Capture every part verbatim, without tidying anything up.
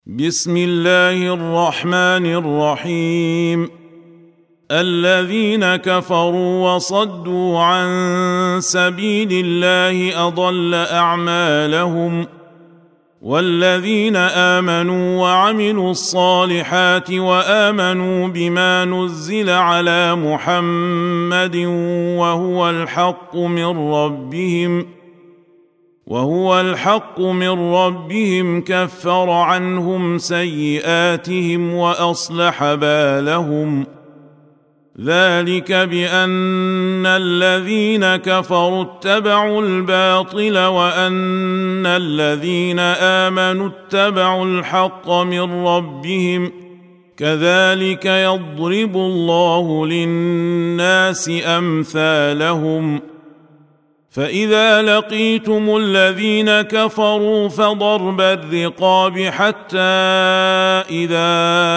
بسم الله الرحمن الرحيم. الذين كفروا وصدوا عن سبيل الله أضل أعمالهم، والذين آمنوا وعملوا الصالحات وآمنوا بما نزل على محمد وهو الحق من ربهم وهو الحق من ربهم كفر عنهم سيئاتهم وأصلح بالهم. ذلك بأن الذين كفروا اتبعوا الباطل وأن الذين آمنوا اتبعوا الحق من ربهم، كذلك يضرب الله للناس أمثالهم. فإذا لقيتم الذين كفروا فضرب الرقاب حتى إذا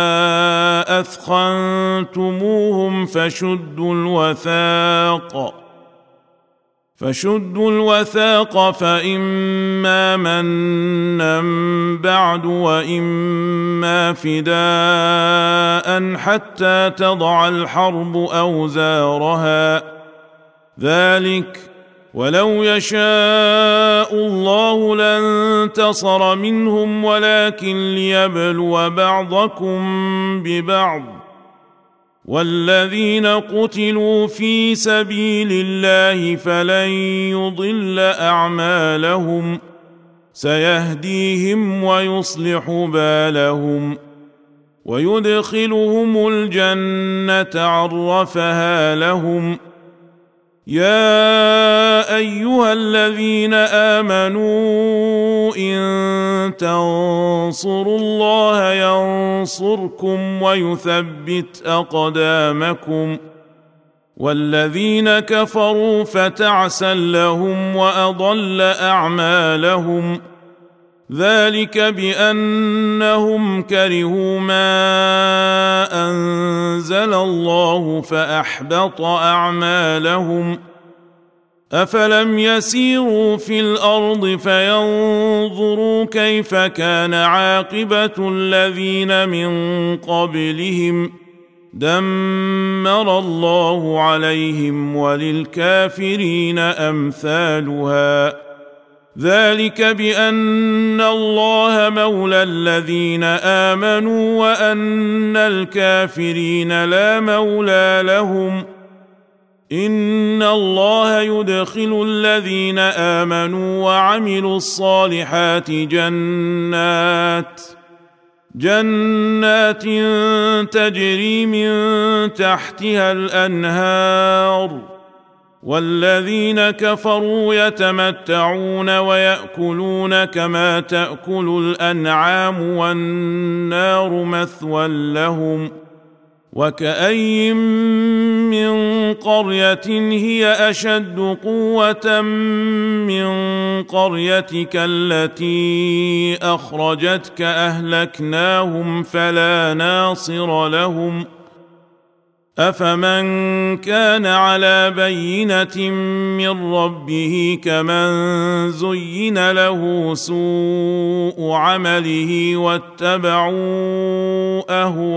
أثخنتموهم فشدوا الوثاق فشدوا الوثاق فإما منا بعد وإما فداء حتى تضع الحرب أوزارها. ذلك ولو يشاء الله لانتصر منهم ولكن ليبلو بعضكم ببعض، والذين قتلوا في سبيل الله فلن يضل أعمالهم، سيهديهم ويصلح بالهم ويدخلهم الجنة عرفها لهم. يا أيها الذين آمنوا إن تنصروا الله ينصركم ويثبت أقدامكم، والذين كفروا فتعسا لهم وأضل أعمالهم. ذلك بأنهم كرهوا ما أنزل الله فأحبط أعمالهم. أفلم يسيروا في الأرض فينظروا كيف كان عاقبة الذين من قبلهم، دمر الله عليهم وللكافرين أمثالها. ذلك بأن الله مولى الذين آمنوا وأن الكافرين لا مولى لهم. إن الله يدخل الذين آمنوا وعملوا الصالحات جنات جنات تجري من تحتها الأنهار، والذين كفروا يتمتعون ويأكلون كما تأكل الأنعام والنار مثوى لهم. وكأي من قرية هي أشد قوة من قريتك التي أخرجتك أهلكناهم فلا ناصر لهم. أفمن كان على بينة من ربه كمن زين له سوء عمله واتبعوا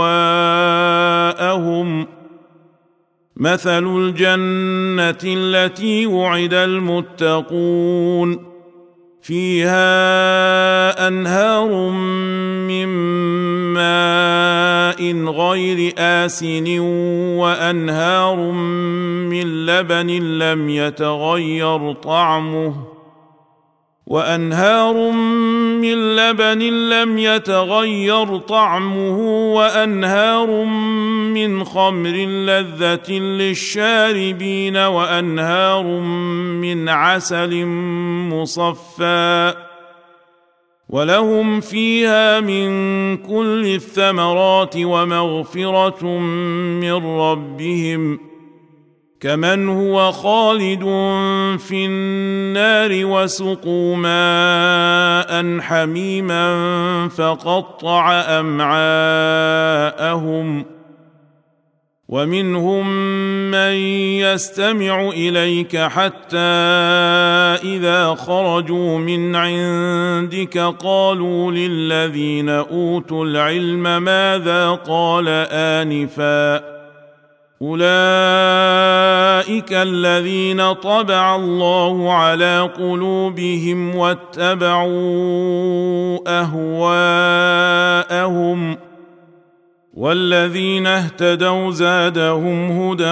أهواءهم. مثل الجنة التي وعد المتقون فيها أنهار من ماء غير آسن وأنهار من لبن لم يتغير طعمه وأنهار من لبن لم يتغير طعمه وأنهار من خمر لذة للشاربين وأنهار من عسل مصفى، ولهم فيها من كل الثمرات ومغفرة من ربهم، كمن هو خالد في النار وسقوا ماء حميما فقطع أمعاءهم. ومنهم من يستمع إليك حتى إذا خرجوا من عندك قالوا للذين أوتوا العلم ماذا قال آنفا أولئك الذين طبع الله على قلوبهم واتبعوا أهواءهم والذين اهتدوا زادهم هدى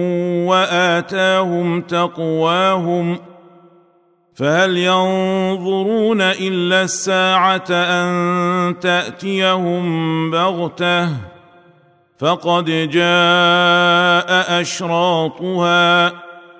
وآتاهم تقواهم فهل ينظرون إلا الساعة أن تأتيهم بغتة فقد جاء أشراطها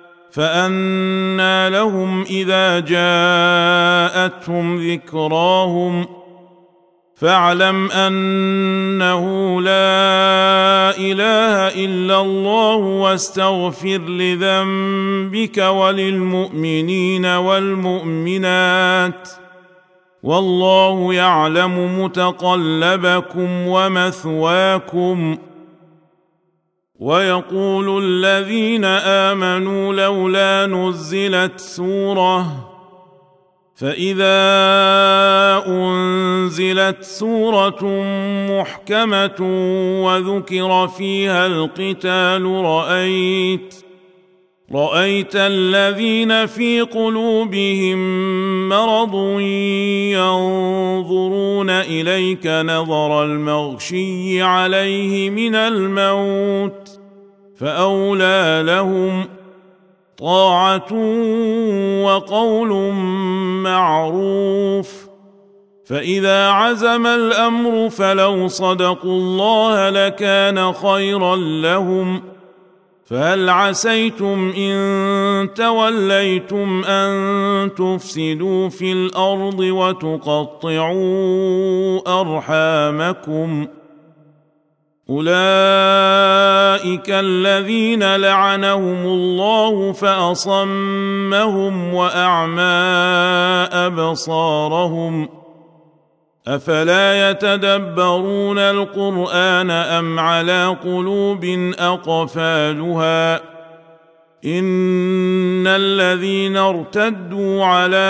فأنى لهم إذا جاءتهم ذكراهم فاعلم أنه لا إله إلا الله واستغفر لذنبك وللمؤمنين والمؤمنات والله يعلم متقلبكم ومثواكم. ويقول الذين آمنوا لولا نزلت سورة فإذا أنزلت سورة محكمة وذكر فيها القتال رأيت رأيت الذين في قلوبهم مرض ينظرون إليك نظر المغشي عليه من الموت فأولى لهم طاعة وقول معروف فإذا عزم الأمر فلو صدقوا الله لكان خيرا لهم فهل عسيتم إن توليتم أن تفسدوا في الأرض وتقطعوا أرحامكم أولئك الذين لعنهم الله فأصمهم وأعمى أبصارهم أفلا يتدبرون القرآن أم على قلوب أقفالها إن الذين ارتدوا على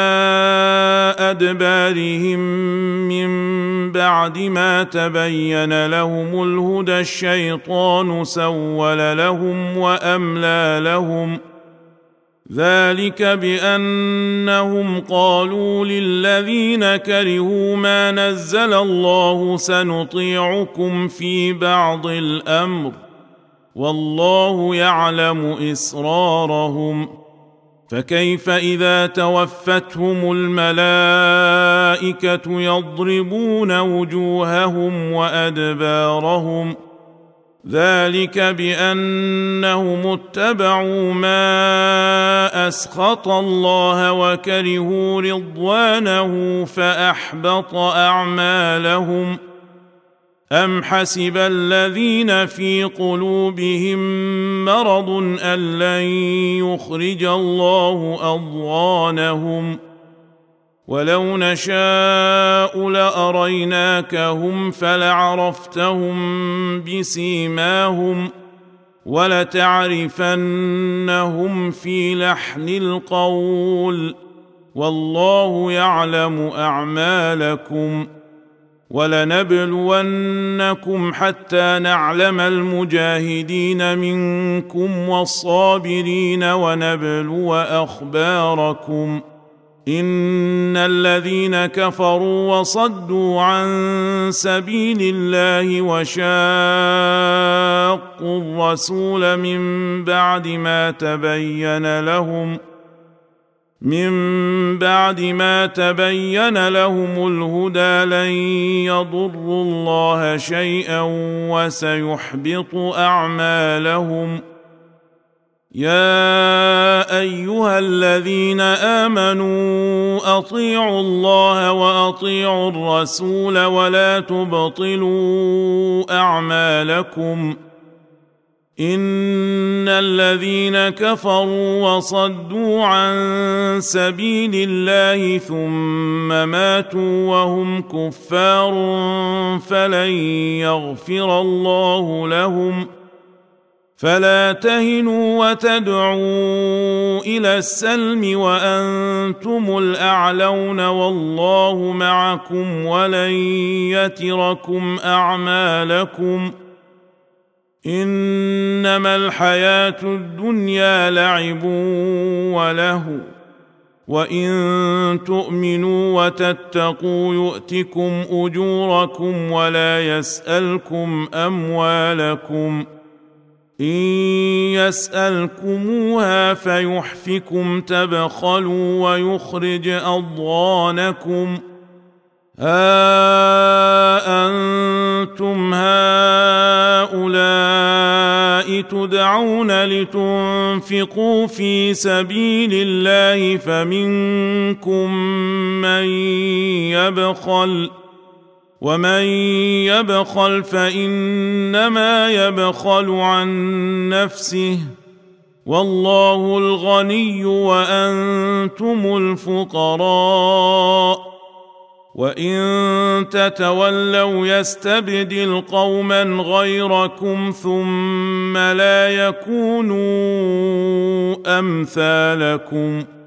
أدبارهم من بعد ما تبين لهم الهدى الشيطان سول لهم وأملى لهم ذلك بأنهم قالوا للذين كرهوا ما نزل الله سنطيعكم في بعض الأمر والله يعلم إسرارهم فكيف إذا توفتهم الملائكة يضربون وجوههم وأدبارهم ذلك بأنهم اتبعوا ما أسخط الله وكرهوا رضوانه فأحبط أعمالهم أم حسب الذين في قلوبهم مرض أن لن يخرج الله أضغانهم ولو نشاء لأريناكهم فلعرفتهم بسيماهم ولتعرفنهم في لحن القول والله يعلم أعمالكم ولنبلونكم حتى نعلم المجاهدين منكم والصابرين ونبلو أخباركم إن الذين كفروا وصدوا عن سبيل الله وشاقوا الرسول من بعد ما تبين لهم من بعد ما تبين لهم الهدى لن يضروا الله شيئا وسيحبط أعمالهم يا أيها الذين آمنوا أطيعوا الله وأطيعوا الرسول ولا تبطلوا أعمالكم إن الذين كفروا وصدوا عن سبيل الله ثم ماتوا وهم كفار فلن يغفر الله لهم فلا تهنوا وتدعوا الى السلم وانتم الاعلون والله معكم ولن يتركم اعمالكم انما الحياه الدنيا لعب ولهو وان تؤمنوا وتتقوا يؤتكم اجوركم ولا يسالكم اموالكم إن يسألكموها فيحفكم تبخلوا ويخرج أضغانكم ها أنتم هؤلاء تدعون لتنفقوا في سبيل الله فمنكم من يبخل ومن يبخل فانما يبخل عن نفسه والله الغني وانتم الفقراء وان تتولوا يستبدل قوما غيركم ثم لا يكونوا امثالكم